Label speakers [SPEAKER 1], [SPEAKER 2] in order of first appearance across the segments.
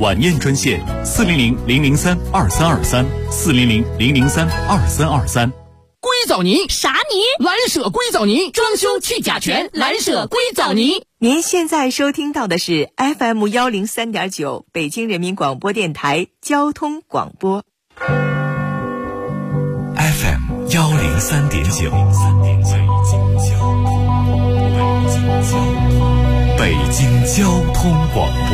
[SPEAKER 1] 晚宴专线：400-003-2323，400-003-2323。
[SPEAKER 2] 硅藻泥
[SPEAKER 3] 啥泥？
[SPEAKER 2] 蓝舍硅藻泥，装修去甲醛，蓝舍硅藻泥。
[SPEAKER 4] 您现在收听到的是 FM 103.9北京人民广播电台交通广播。
[SPEAKER 1] FM 103.9，北京交通广播，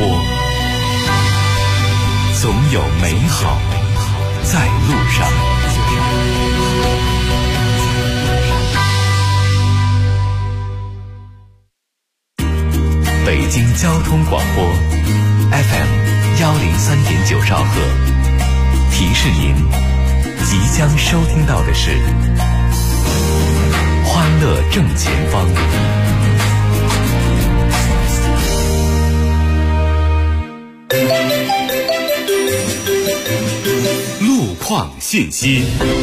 [SPEAKER 1] 总有美好在路上。北京交通广播 FM 103.9兆赫，提示您即将收听到的是欢乐正前方。路况信息。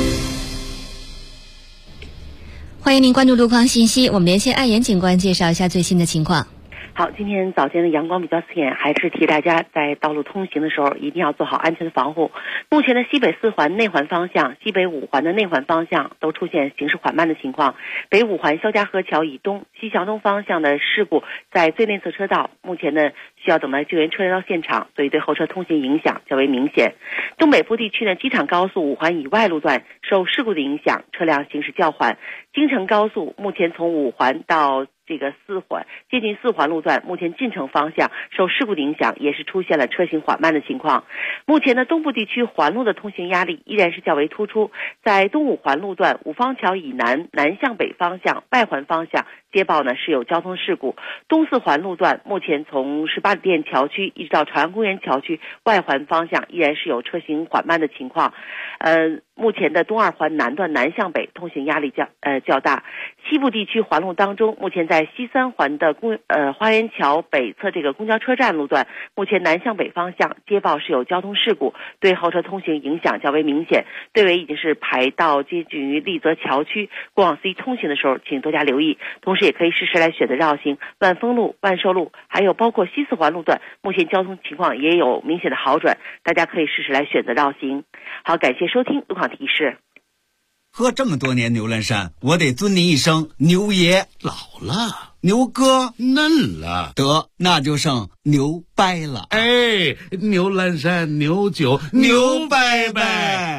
[SPEAKER 3] 欢迎您关注路况信息，我们连线爱岩警官介绍一下最新的情况。
[SPEAKER 5] 好，今天早间的阳光比较刺眼，还是提大家在道路通行的时候一定要做好安全的防护。目前的西北四环内环方向、西北五环的内环方向都出现行驶缓慢的情况。北五环肖家河桥以东、西向东方向的事故在最内侧车道，目前呢需要等待救援车来到现场，所以对后车通行影响较为明显。东北部地区呢，机场高速五环以外路段受事故的影响，车辆行驶较缓。京承高速目前从五环到四环接近四环路段，目前进城方向受事故的影响，也是出现了车行缓慢的情况。目前的东部地区环路的通行压力依然是较为突出，在东五环路段五方桥以南南向北方向外环方向接报呢是有交通事故。东四环路段目前从18里店桥区一直到朝阳公园桥区外环方向依然是有车行缓慢的情况。目前的东二环南段南向北通行压力较大。西部地区环路当中，目前在西三环的花园桥北侧公交车站路段，目前南向北方向接报是有交通事故，对后车通行影响较为明显。队尾已经是排到接近于丽泽桥区，过往 C 通行的时候请多加留意，同时也可以适时来选择绕行万丰路、万寿路，还有包括西四环路段，目前交通情况也有明显的好转，大家可以适时来选择绕行。好，感谢收听路况提示。
[SPEAKER 6] 喝这么多年牛栏山，我得尊您一声牛爷。
[SPEAKER 7] 老了，
[SPEAKER 6] 牛哥
[SPEAKER 7] 嫩了，
[SPEAKER 6] 得那就剩牛掰了。
[SPEAKER 7] 哎，牛栏山牛酒牛掰掰。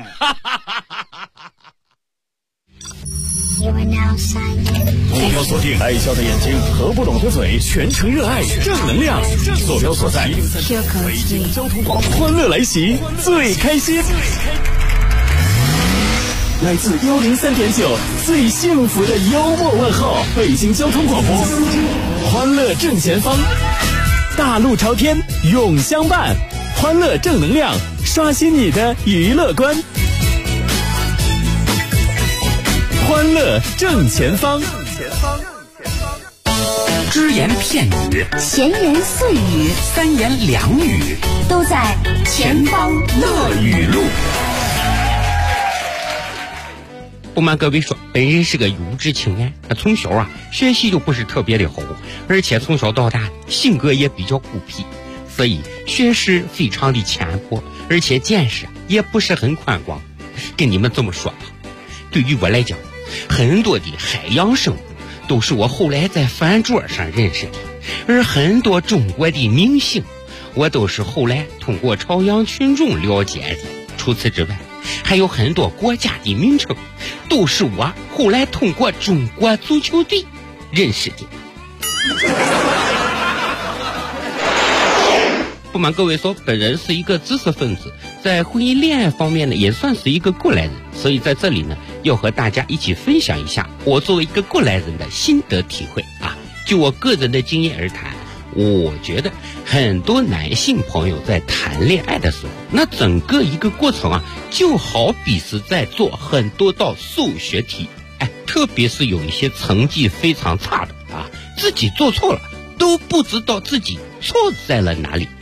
[SPEAKER 1] 目标锁定爱笑的眼睛和不懂的嘴，全程热爱正能量。坐标所在北京交通广播，欢乐来袭，最开心。来自103.9最幸福的幽默问候，北京交通广播，欢乐正前方，大路朝天永相伴，欢乐正能量，刷新你的娱乐观，欢乐正前方。
[SPEAKER 2] 只言片语，
[SPEAKER 3] 闲言碎语，
[SPEAKER 2] 三言两语，
[SPEAKER 3] 都在前方
[SPEAKER 2] 乐语录。不瞒各位说，本人是个有志青年，从小学习就不是特别的好，而且从小到大性格也比较孤僻，所以学识非常的浅薄，而且见识也不是很宽广。跟你们这么说吧，对于我来讲，很多的海洋生物都是我后来在饭桌上认识的，而很多中国的明星我都是后来通过朝阳群众了解的。除此之外，还有很多国家的名称都是我后来通过中国足球队认识的。不瞒各位说，本人是一个知识分子，在婚姻恋爱方面呢也算是一个过来人，所以在这里呢要和大家一起分享一下我作为一个过来人的心得体会啊。就我个人的经验而谈，我觉得很多男性朋友在谈恋爱的时候，那整个一个过程就好比是在做很多道数学题，特别是有一些成绩非常差的自己做错了都不知道自己错在了哪里。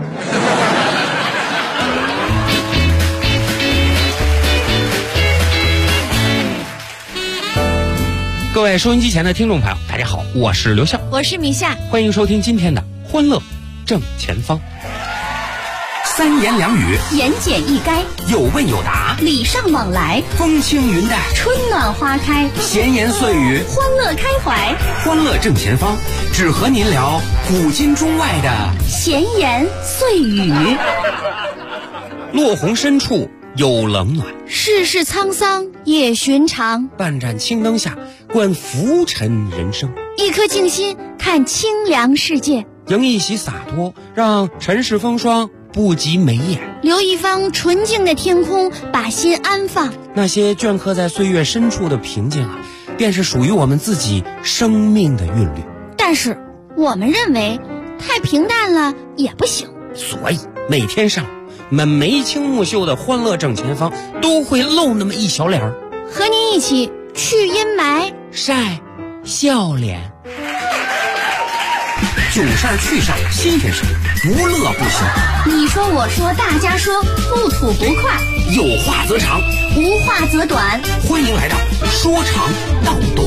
[SPEAKER 2] 各位收音机前的听众朋友，大家好，我是刘笑，
[SPEAKER 3] 我是米夏，
[SPEAKER 2] 欢迎收听今天的欢乐正前方。
[SPEAKER 8] 三言两语，
[SPEAKER 9] 言简意赅，
[SPEAKER 8] 有问有答，
[SPEAKER 9] 礼尚往来，
[SPEAKER 8] 风轻云淡，
[SPEAKER 9] 春暖花开，
[SPEAKER 8] 闲言碎语，
[SPEAKER 9] 欢乐开怀，
[SPEAKER 8] 欢乐正前方，只和您聊古今中外的
[SPEAKER 9] 闲言碎语。
[SPEAKER 2] 落红深处有冷暖，
[SPEAKER 9] 世事沧桑也寻常。
[SPEAKER 2] 半盏青灯下，观浮沉人生。
[SPEAKER 9] 一颗静心，看清凉世界。
[SPEAKER 2] 迎一袭洒脱，让尘世风霜不及眉眼。
[SPEAKER 9] 留一方纯净的天空，把心安放。
[SPEAKER 2] 那些镌刻在岁月深处的平静啊，便是属于我们自己生命的韵律。
[SPEAKER 9] 但是我们认为，太平淡了也不行。
[SPEAKER 2] 所以每天上午，我们眉清目秀的欢乐正前方都会露那么一小脸儿，
[SPEAKER 9] 和您一起去阴霾，
[SPEAKER 2] 晒笑脸。
[SPEAKER 8] 囧事儿趣事儿新鲜事儿，不乐不行。
[SPEAKER 9] 你说我说大家说，不吐不快，
[SPEAKER 8] 有话则长，
[SPEAKER 9] 无话则短。
[SPEAKER 8] 欢迎来到说长道短。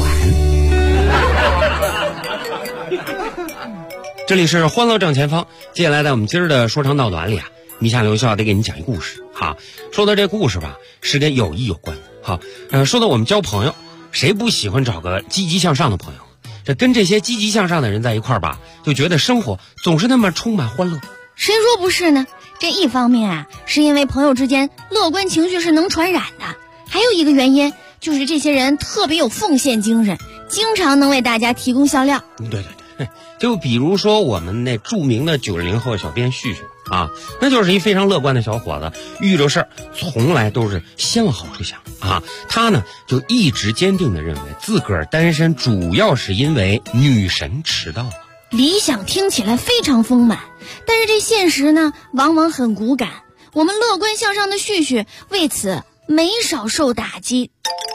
[SPEAKER 2] 这里是欢乐正前方，接下来在我们今儿的说长道短里啊，米夏刘笑得给你讲一故事。好，说到这故事吧，是跟友谊有关。好，说到我们交朋友，谁不喜欢找个积极向上的朋友？这跟这些积极向上的人在一块儿吧，就觉得生活总是那么充满欢乐。
[SPEAKER 9] 谁说不是呢？这一方面啊，是因为朋友之间乐观情绪是能传染的，还有一个原因就是这些人特别有奉献精神，经常能为大家提供笑料。
[SPEAKER 2] 对，就比如说我们那著名的90后小编旭旭啊，那就是一非常乐观的小伙子，遇着事儿从来都是先往好处想啊。他呢就一直坚定地认为自个儿单身主要是因为女神迟到了。
[SPEAKER 9] 理想听起来非常丰满，但是这现实呢往往很骨感。我们乐观向上的旭旭为此没少受打击。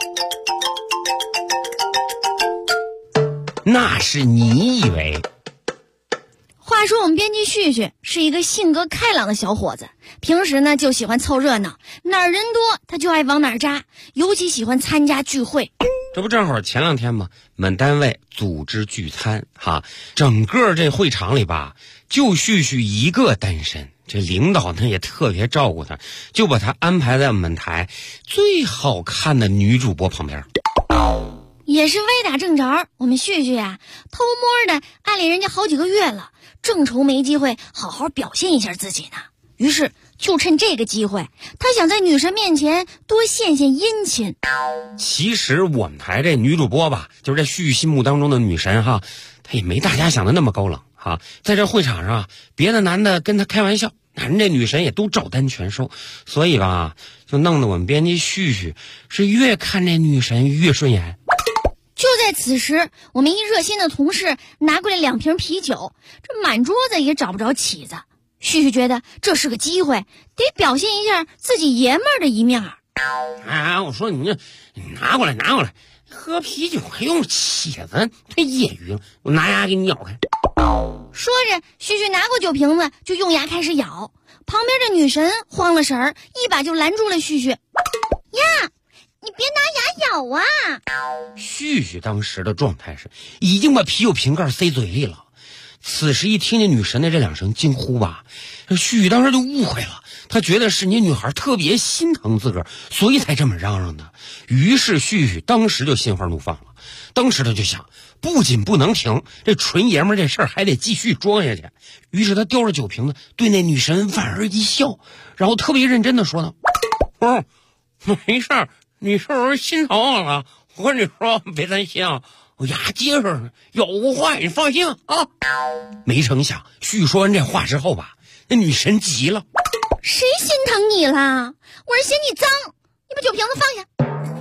[SPEAKER 2] 那是你以为。
[SPEAKER 9] 话说我们编辑旭旭是一个性格开朗的小伙子，平时呢就喜欢凑热闹，哪儿人多他就爱往哪儿扎，尤其喜欢参加聚会。
[SPEAKER 2] 这不正好前2天吗？我们单位组织聚餐哈，整个这会场里吧，就旭旭一个单身。这领导呢也特别照顾他，就把他安排在我们台最好看的女主播旁边。
[SPEAKER 9] 也是歪打正着，我们旭旭呀，偷摸的暗恋人家好几个月了，正愁没机会好好表现一下自己呢。于是就趁这个机会，他想在女神面前多献献殷勤。
[SPEAKER 2] 其实我们台这女主播吧，就是这旭旭心目当中的女神哈，她也没大家想的那么高冷哈。在这会场上，别的男的跟她开玩笑，人这女神也都照单全收，所以吧，就弄得我们编辑旭旭是越看这女神越顺眼。
[SPEAKER 9] 就在此时，我们一热心的同事拿过来2瓶啤酒，这满桌子也找不着起子。旭旭觉得这是个机会，得表现一下自己爷们儿的一面。
[SPEAKER 2] 我说你拿过来，喝啤酒还用起子，太业余了，我拿牙给你咬开。
[SPEAKER 9] 说着，旭旭拿过酒瓶子就用牙开始咬，旁边的女神慌了神儿，一把就拦住了旭旭。呀，你别拿牙咬啊！
[SPEAKER 2] 旭旭当时的状态是已经把啤酒瓶盖塞嘴里了。此时一听见女神的这2声惊呼吧，旭旭当时就误会了，他觉得是你女孩特别心疼自个儿，所以才这么嚷嚷的。于是旭旭当时就心花怒放了，当时他就想，不仅不能停，这纯爷们这事儿还得继续装下去。于是他叼着酒瓶子对那女神莞尔一笑，然后特别认真的说道：没事儿，你是不是心疼我了？我跟你说，别担心啊，我牙结实呢，咬不坏，你放心啊。没成想，旭说完这话之后吧，那女神急了：
[SPEAKER 9] 谁心疼你了？我是嫌你脏，你把酒瓶子放下。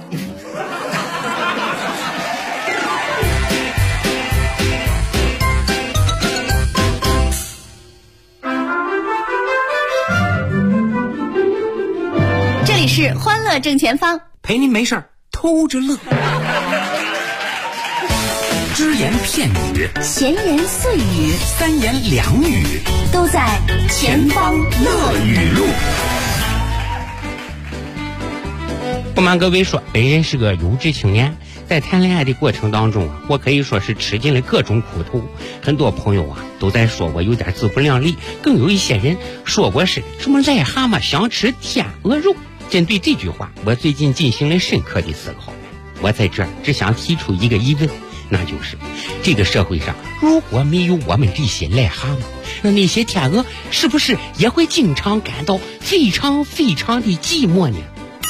[SPEAKER 9] 这里是欢乐正前方，
[SPEAKER 8] 陪您没事儿偷着乐。只言片语，
[SPEAKER 9] 闲言碎语，
[SPEAKER 8] 三言两语，
[SPEAKER 9] 都在前方乐语录。
[SPEAKER 2] 不瞒各位说，本人是个有志青年， 在谈恋爱的过程当中啊，我可以说是吃尽了各种苦头。很多朋友啊都在说我有点自不量力，更有一些人说我是什么癞蛤蟆想吃天鹅肉。针对这句话，我最近进行了深刻的思考。我在这儿只想提出一个疑问，那就是这个社会上如果没有我们这些癞蛤蟆，那些天鹅是不是也会经常感到非常非常的寂寞呢？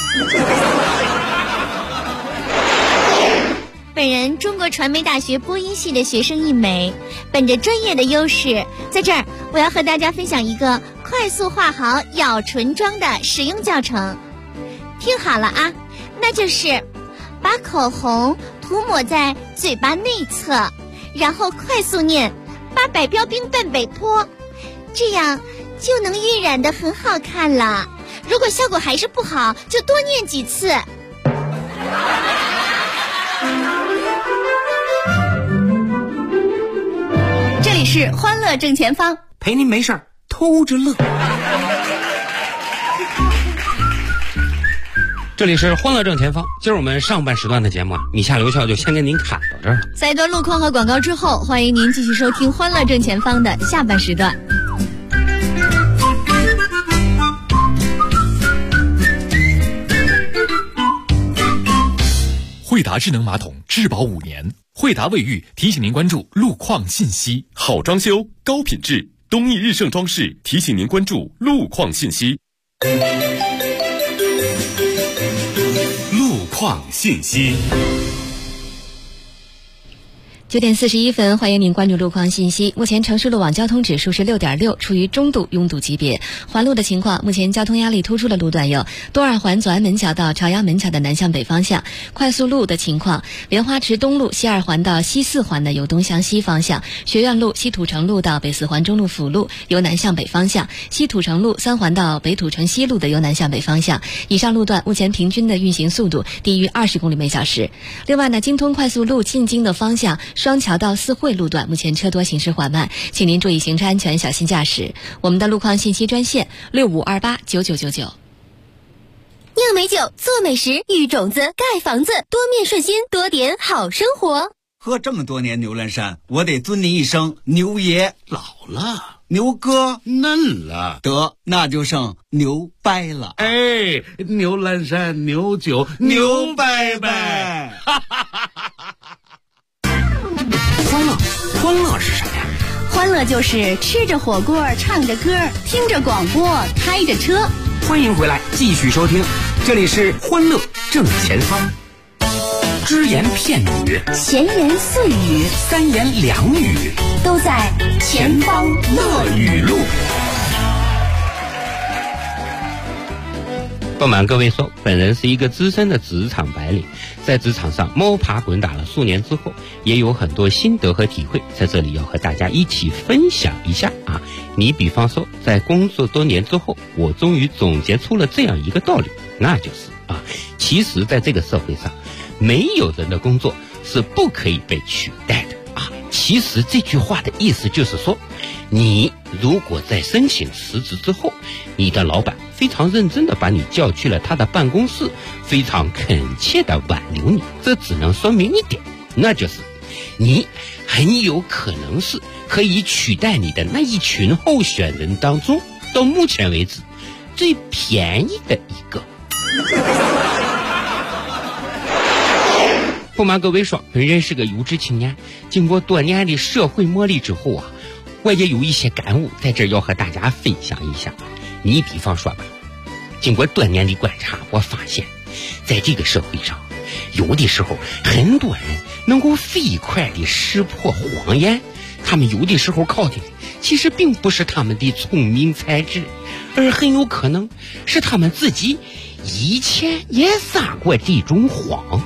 [SPEAKER 9] 本人中国传媒大学播音系的学生一枚，本着专业的优势，在这儿我要和大家分享一个快速画好咬唇妆的使用教程。听好了啊，那就是把口红涂抹在嘴巴内侧，然后快速念把百标兵奔北坡，这样就能晕染得很好看了。如果效果还是不好，就多念几次。
[SPEAKER 3] 这里是欢乐正前方，
[SPEAKER 8] 陪您没事儿偷着乐。
[SPEAKER 2] 这里是欢乐正前方，今儿我们上半时段的节目啊，米夏刘笑就先跟您看到这儿了。
[SPEAKER 3] 在一段路况和广告之后，欢迎您继续收听欢乐正前方的下半时段。
[SPEAKER 10] 惠达智能马桶质保5年，惠达卫浴提醒您关注路况信息。
[SPEAKER 11] 好装修高品质，东益日盛装饰提醒您关注路况信息。路况信息。
[SPEAKER 3] 9点41分，欢迎您关注路况信息。目前城市路网交通指数是6.6，处于中度拥堵级别。环路的情况，目前交通压力突出的路段有东二环左安门桥到朝阳门桥的南向北方向；快速路的情况，莲花池东路西二环到西四环的由东向西方向；学院路西土城路到北四环中路辅路由南向北方向；西土城路3环到北土城西路的由南向北方向。以上路段目前平均的运行速度低于20公里每小时。另外呢，京通快速路进京的方向双桥到四惠路段目前车多行驶缓慢，请您注意行车安全，小心驾驶。我们的路况信息专线65289999。
[SPEAKER 12] 酿美酒，做美食，育种子，盖房子，多面顺心，多点好生活。
[SPEAKER 6] 喝这么多年牛栏山，我得尊您一声牛爷。
[SPEAKER 7] 老了，
[SPEAKER 6] 牛哥
[SPEAKER 7] 嫩了，
[SPEAKER 6] 得那就剩牛掰了。
[SPEAKER 7] 哎，牛栏山牛酒牛掰掰。
[SPEAKER 8] 欢乐是什么呀？
[SPEAKER 12] 欢乐就是吃着火锅，唱着歌，听着广播，开着车。
[SPEAKER 8] 欢迎回来，继续收听，这里是欢乐正前方。只言片语，
[SPEAKER 12] 闲言碎语，
[SPEAKER 8] 三言两语，
[SPEAKER 12] 都在前方乐语录。
[SPEAKER 2] 不瞒各位说，本人是一个资深的职场白领，在职场上摸爬滚打了数年之后，也有很多心得和体会，在这里要和大家一起分享一下啊。你比方说，在工作多年之后，我终于总结出了这样一个道理，那就是啊，其实在这个社会上，没有人的工作是不可以被取代的啊。其实这句话的意思就是说，你如果在申请辞职之后，你的老板非常认真地把你叫去了他的办公室，非常恳切地挽留你，这只能说明一点，那就是你很有可能是可以取代你的那一群候选人当中，到目前为止最便宜的一个。不瞒各位说，本人是个有志青年，经过多年的社会磨砺之后啊，我也有一些感悟，在这儿要和大家分享一下。你比方说吧，经过多年的观察，我发现在这个社会上，有的时候很多人能够飞快地识破谎言，他们有的时候靠的其实并不是他们的聪明才智，而很有可能是他们自己以前也撒过这种谎。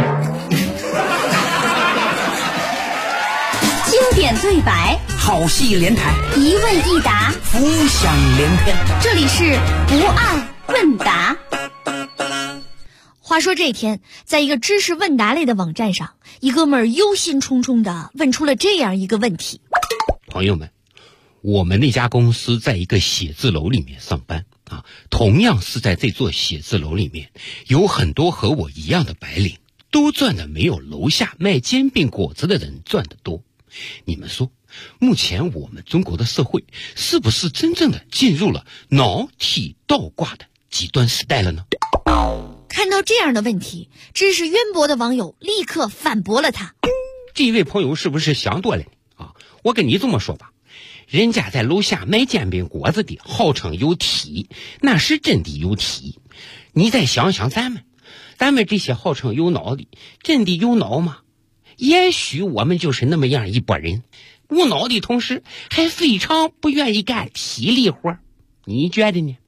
[SPEAKER 12] 经典对白，
[SPEAKER 8] 好戏连台，
[SPEAKER 12] 一问一答，
[SPEAKER 8] 浮想联翩。
[SPEAKER 12] 这里是不二问答。
[SPEAKER 9] 话说这天，在一个知识问答类的网站上，一哥们儿忧心忡忡地问出了这样一个问题：
[SPEAKER 2] 朋友们，我们那家公司在一个写字楼里面上班啊，同样是在这座写字楼里面，有很多和我一样的白领， 都赚的没有楼下卖煎饼果子的人赚得多。你们说，目前我们中国的社会是不是真正的进入了脑体倒挂的极端时代了呢？
[SPEAKER 9] 看到这样的问题，知识渊博的网友立刻反驳了他。
[SPEAKER 2] 这位朋友是不是想多了呢？我跟你这么说吧，人家在楼下卖煎饼果子的号称有体，那是真的有体。你再想想咱们这些号称有脑的，真的有脑吗？也许我们就是那么样一拨人，无脑的同时还非常不愿意干体力活，你觉得呢？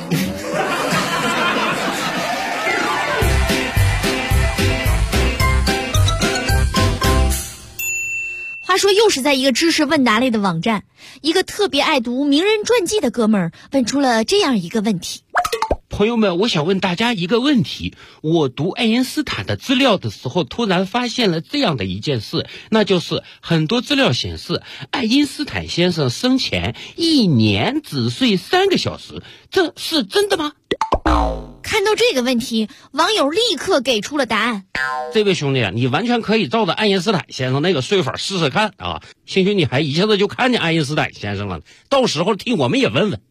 [SPEAKER 9] 话说又是在一个知识问答类的网站，一个特别爱读名人传记的哥们儿问出了这样一个问题。
[SPEAKER 2] 朋友们，我想问大家一个问题，我读爱因斯坦的资料的时候，突然发现了这样的一件事，那就是很多资料显示爱因斯坦先生生前1年只睡3个小时，这是真的吗？
[SPEAKER 9] 看到这个问题，网友立刻给出了答案。
[SPEAKER 2] 这位兄弟，你完全可以照着爱因斯坦先生那个睡法试试看啊！兴许你还一下子就看见爱因斯坦先生了，到时候听我们也问问。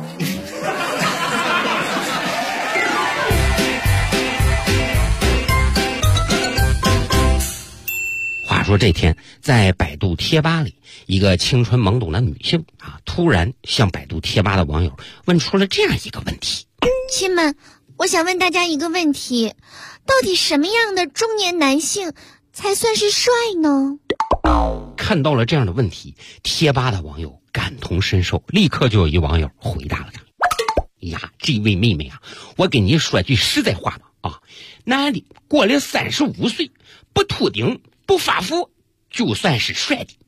[SPEAKER 2] 话说这天，在百度贴吧里，一个青春懵懂的女性突然向百度贴吧的网友问出了这样一个问题：
[SPEAKER 9] 亲们，我想问大家一个问题，到底什么样的中年男性才算是帅呢？
[SPEAKER 2] 看到了这样的问题，贴吧的网友感同身受，立刻就有一网友回答了他：呀，这位妹妹我跟你说句实在话吧男的过了35岁不秃顶不发福，就算是帅的。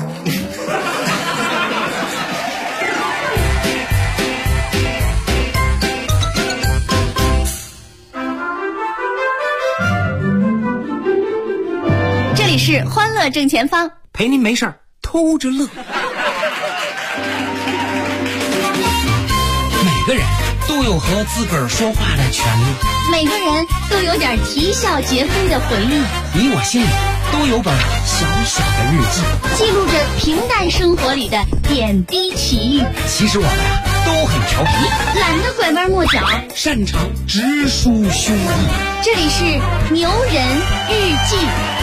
[SPEAKER 12] 这里是欢乐正前方，
[SPEAKER 8] 陪您没事偷着乐。每个人都有和自个儿说话的权利，
[SPEAKER 12] 每个人都有点啼笑皆非的回忆，
[SPEAKER 8] 你我心里都有本小小的日记，
[SPEAKER 12] 记录着平淡生活里的点滴奇遇。
[SPEAKER 8] 其实我们都很调皮，
[SPEAKER 12] 懒得拐弯抹角，
[SPEAKER 8] 擅长直抒胸臆。
[SPEAKER 12] 这里是牛人日记。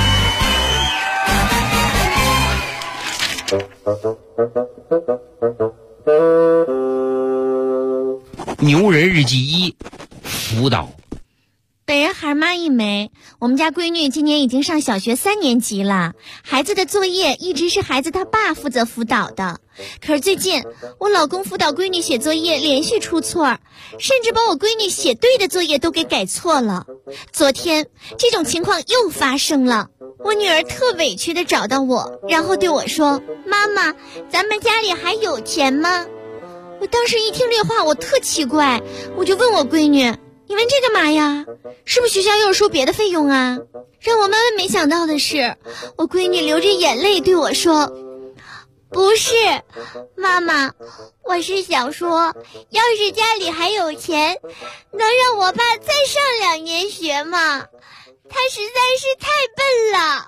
[SPEAKER 2] 牛人日记1，辅导。
[SPEAKER 9] 本人孩妈一枚，我们家闺女今年已经上小学3年级了，孩子的作业一直是孩子他爸负责辅导的。可是最近我老公辅导闺女写作业连续出错，甚至把我闺女写对的作业都给改错了。昨天这种情况又发生了，我女儿特委屈地找到我，然后对我说：妈妈，咱们家里还有钱吗？我当时一听这话我特奇怪，我就问我闺女：你问这干嘛呀？是不是学校又收别的费用啊？让我万万没想到的是，我闺女流着眼泪对我说：不是，妈妈，我是想说，要是家里还有钱，能让我爸再上2年学吗？他实在是太笨了。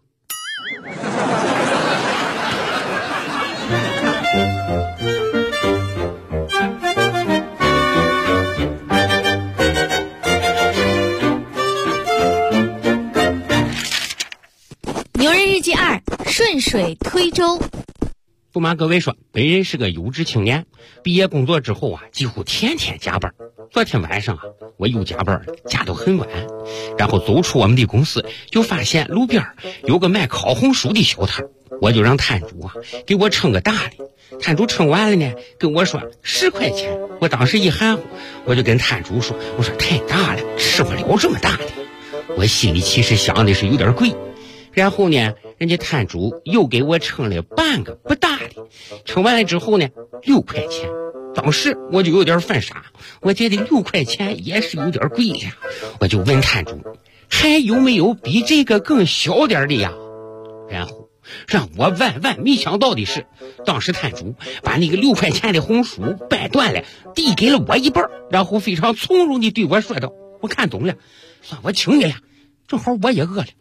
[SPEAKER 9] 牛人日记2，顺水推舟。
[SPEAKER 2] 不瞒各位说，本人是个有志青年，毕业工作之后几乎天天加班。昨天晚上我又加班了，加到很晚，然后走出我们的公司，就发现路边有个卖烤红薯的小摊，我就让摊主给我称个大的。摊主称完了呢，跟我说10块钱。我当时一含糊，我就跟摊主说，我说太大了，吃不了这么大的。我心里其实想的是有点贵。然后呢，人家摊主又给我称了半个不大的，称完了之后呢，6块钱。当时我就有点犯傻，我觉得6块钱也是有点贵了，我就问摊主还有没有比这个更小点的呀？然后让我万万没想到的是，当时摊主把那个6块钱的红薯掰断了，递给了我一半，然后非常从容地对我说道：我看懂了，算我请你了， 正好我也饿了。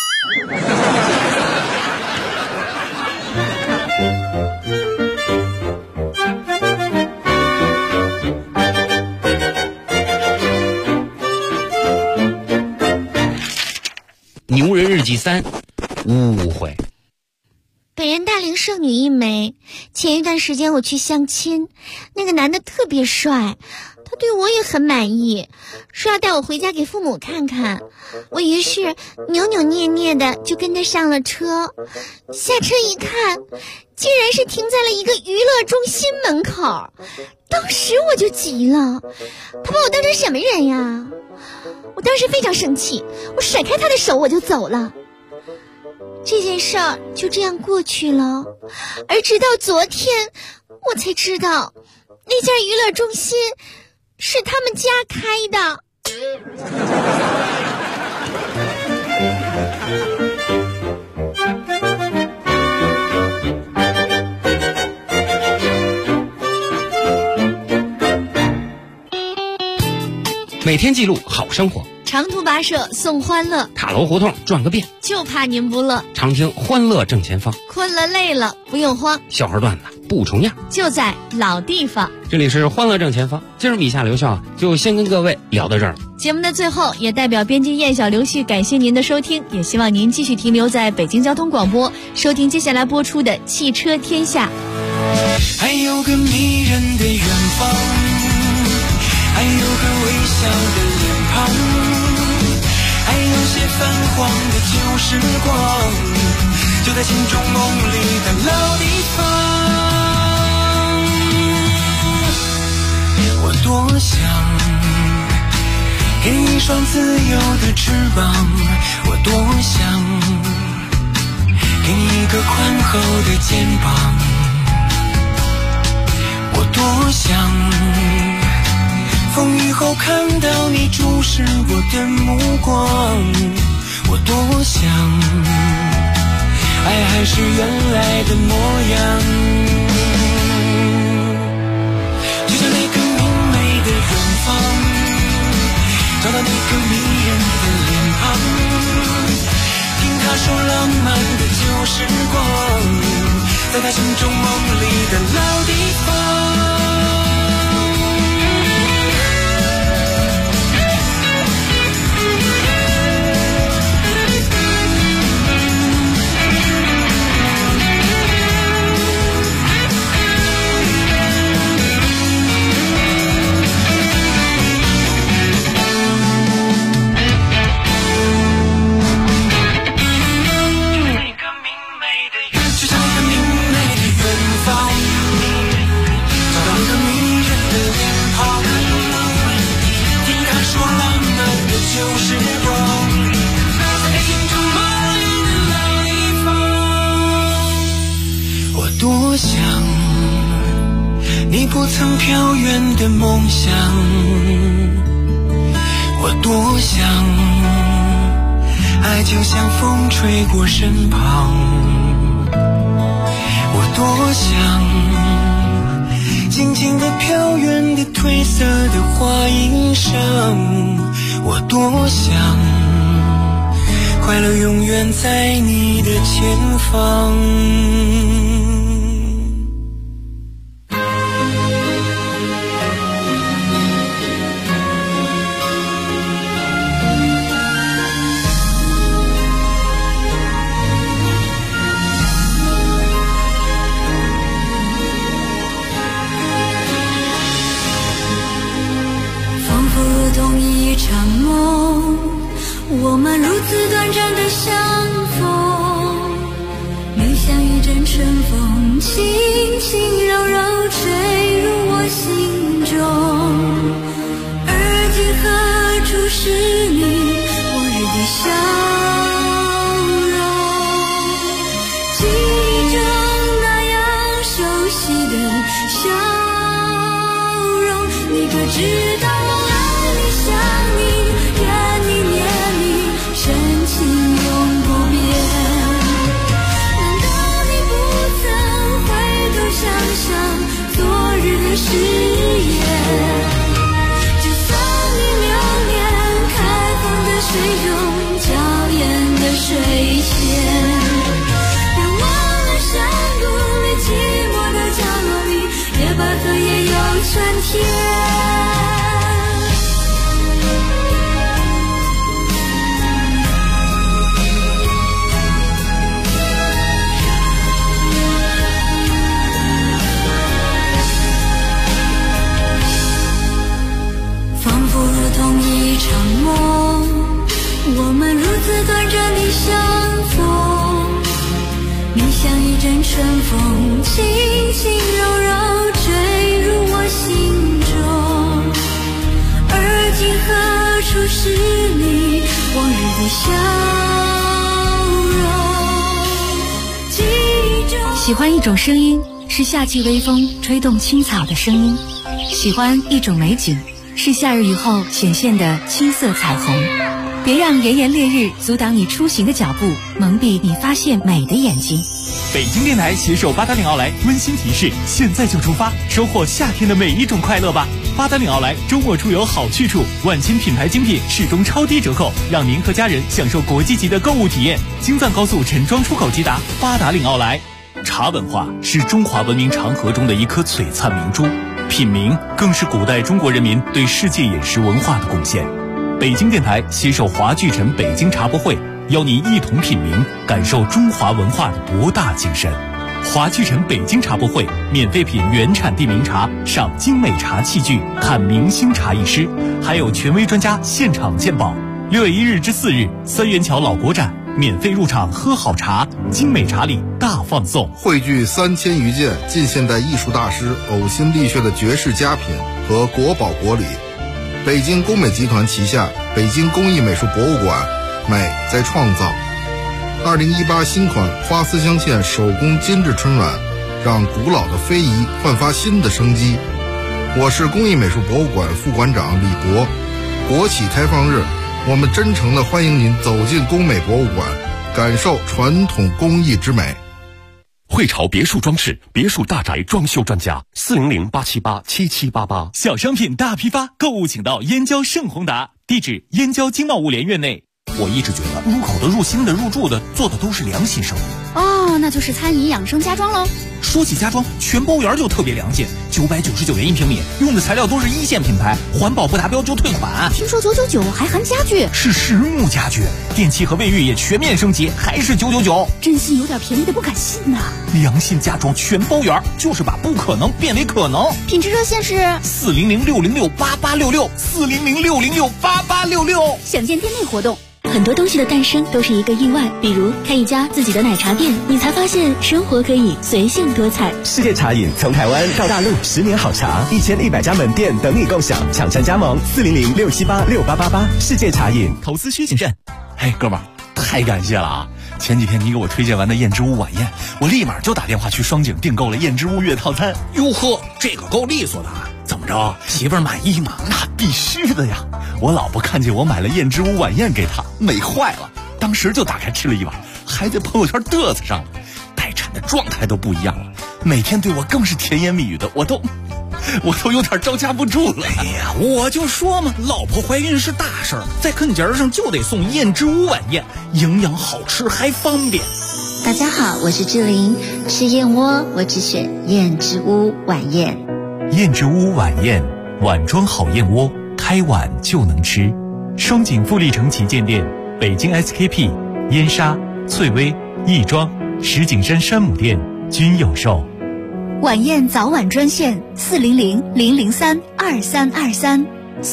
[SPEAKER 2] 牛人日记3，误会。
[SPEAKER 9] 本人大龄剩女一枚，前一段时间我去相亲，那个男的特别帅，他对我也很满意，说要带我回家给父母看看。我于是扭扭捏捏的就跟他上了车，下车一看，竟然是停在了一个娱乐中心门口。当时我就急了，他把我当成什么人呀？我当时非常生气，我甩开他的手我就走了。这件事儿就这样过去了，而直到昨天我才知道那家娱乐中心是他们家开的。
[SPEAKER 2] 每天记录好生活，
[SPEAKER 9] 长途跋涉送欢乐，
[SPEAKER 2] 塔楼胡同转个遍，
[SPEAKER 9] 就怕您不乐。
[SPEAKER 2] 常听欢乐正前方，
[SPEAKER 9] 困了累了不用慌，
[SPEAKER 2] 笑话段子不重样，
[SPEAKER 9] 就在老地方。
[SPEAKER 2] 这里是欢乐正前方，今儿米夏刘笑就先跟各位聊到这儿了。
[SPEAKER 9] 节目的最后，也代表编辑燕小刘旭感谢您的收听，也希望您继续停留在北京交通广播，收听接下来播出的汽车天下。
[SPEAKER 13] 还有个迷人的远方，还有个微笑的脸庞，还有些泛黄的旧时光，就在心中梦里的老地方。我多想给你一双自由的翅膀，我多想给你一个宽厚的肩膀，我多想风雨后看到你注视我的目光，我多想爱还是原来的模样，就像那个明媚的远方，找到那个迷人的脸庞，听他说浪漫的旧时光，在他心中梦里的老地方。多想你不曾飘远的梦想，我多想爱就像风吹过身旁，我多想静静地飘远的褪色的花衣裳，我多想快乐永远在你的前方。
[SPEAKER 14] 我们如此短暂的相逢，你像一阵春风，轻轻柔柔吹入我心中。而今何处是你往日的笑容？记忆中那样熟悉的笑容，你可知道我爱你想你怨你念你深情永不变，难道你不曾回头想想昨日的誓言？就算你流年开放的水中春风轻轻柔柔坠入我心中，而今何处是你往日的笑容？记忆中
[SPEAKER 15] 喜欢一种声音，是夏季微风吹动青草的声音；喜欢一种美景，是夏日雨后显现的七色彩虹。别让炎炎烈日阻挡你出行的脚步，蒙蔽你发现美的眼睛。
[SPEAKER 10] 北京电台携手八达岭奥莱温馨提示：现在就出发，收获夏天的每一种快乐吧！八达岭奥莱周末出游好去处，万千品牌精品始终超低折扣，让您和家人享受国际级的购物体验。京藏高速陈庄出口直达八达岭奥莱。茶文化是中华文明长河中的一颗璀璨明珠，品茗更是古代中国人民对世界饮食文化的贡献。北京电台携手华聚城北京茶博会，邀您一同品茗，感受中华文化的博大精深。华聚城北京茶博会，免费品原产地名茶，赏精美茶器具，看明星茶艺师，还有权威专家现场鉴宝。6月1日至4日，三元桥老国展，免费入场喝好茶，精美茶礼大放送。
[SPEAKER 16] 汇聚3000余件近现代艺术大师呕心沥血的绝世佳品和国宝国礼。北京工美集团旗下北京工艺美术博物馆，美在创造。2018新款花丝镶嵌手工精致春晚，让古老的非遗焕发新的生机。我是工艺美术博物馆副馆长李博。国企开放日，我们真诚地欢迎您走进工美博物馆，感受传统工艺之美。
[SPEAKER 11] 汇潮别墅装饰，别墅大宅装修专家，400-878-7788。
[SPEAKER 10] 小商品大批发，购物请到燕郊盛宏达，地址燕郊经贸物联院内。
[SPEAKER 17] 我一直觉得入口的、入心的、入住的做的都是良心生意。
[SPEAKER 9] 哦，那就是餐饮养生家装喽。
[SPEAKER 17] 说起家装，全包园就特别良心，999元1平米，用的材料都是1线品牌，环保不达标就退款。
[SPEAKER 9] 听说999还含家具，
[SPEAKER 17] 是实木家具，电器和卫浴也全面升级，还是999。
[SPEAKER 9] 真心有点便宜的不敢信呐。
[SPEAKER 17] 良心家装全包园，就是把不可能变为可能。
[SPEAKER 9] 品质热线是
[SPEAKER 17] 400-606-8866，400-606-8866。
[SPEAKER 9] 详见店内活动。
[SPEAKER 12] 很多东西的诞生都是一个意外，比如开一家自己的奶茶店，你才发现生活可以随性多彩。
[SPEAKER 18] 世界茶饮从台湾到大陆，10年好茶，1100家门店等你共享，抢占加盟400-678-6888。世界茶饮，
[SPEAKER 17] 投资需谨慎。哎，哥们儿，太感谢了啊！前几天你给我推荐完的燕之屋晚宴，我立马就打电话去双井订购了燕之屋月套餐。哟呵，这个够利索的啊！怎么着，媳妇儿满意吗？那必须的呀！我老婆看见我买了燕之屋晚宴给她，美坏了，当时就打开吃了一碗，还在朋友圈嘚瑟上了。待产的状态都不一样了，每天对我更是甜言蜜语的，我都有点招架不住了。哎呀，我就说嘛，老婆怀孕是大事儿，在跟节上就得送燕之屋晚宴，营养好吃还方便。
[SPEAKER 19] 大家好，我是志玲，吃燕窝我只选燕之屋晚宴。
[SPEAKER 10] 燕之屋晚宴，碗装好燕窝，开碗就能吃。双井富力城旗舰店、北京 SKP、燕莎、翠微、亦庄、石景山山姆店均有售。
[SPEAKER 15] 晚宴早晚专线400-003-2323。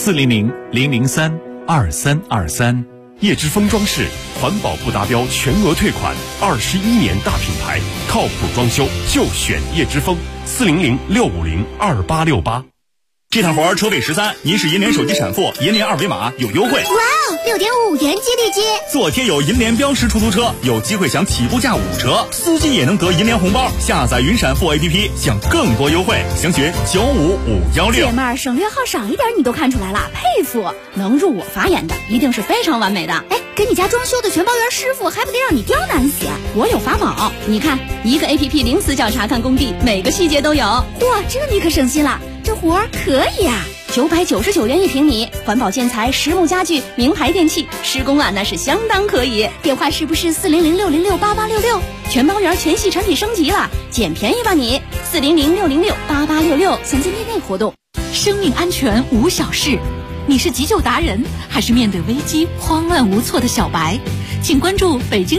[SPEAKER 10] 400-003-2323。
[SPEAKER 11] 叶之峰装饰，环保不达标全额退款，21年大品牌，靠谱装修就选叶之峰，400-650-2868。
[SPEAKER 20] 这趟活车费13，您是银联手机闪付，银联二维码有优惠。
[SPEAKER 9] 哇哦，6.5元激励金！
[SPEAKER 20] 做贴有银联标识出租车，有机会享起步价5折，司机也能得银联红包。下载云闪付 APP，享更多优惠。详询95516。
[SPEAKER 9] 姐妹儿，省略号少一点你都看出来了，佩服！能入我法眼的，一定是非常完美的。哎，给你家装修的全包圆师傅，还不得让你刁难死？我有法宝，你看，一个 APP 零死角查看工地，每个细节都有。嚯，这你可省心了。这活儿可以呀，999元1平米，环保建材、实木家具、名牌电器，施工啊那是相当可以。电话是不是400-606-8866？全包圆全系产品升级了，捡便宜吧你！400-606-8866，详见店内活动。
[SPEAKER 15] 生命安全无小事，你是急救达人，还是面对危机慌乱无措的小白？请关注北京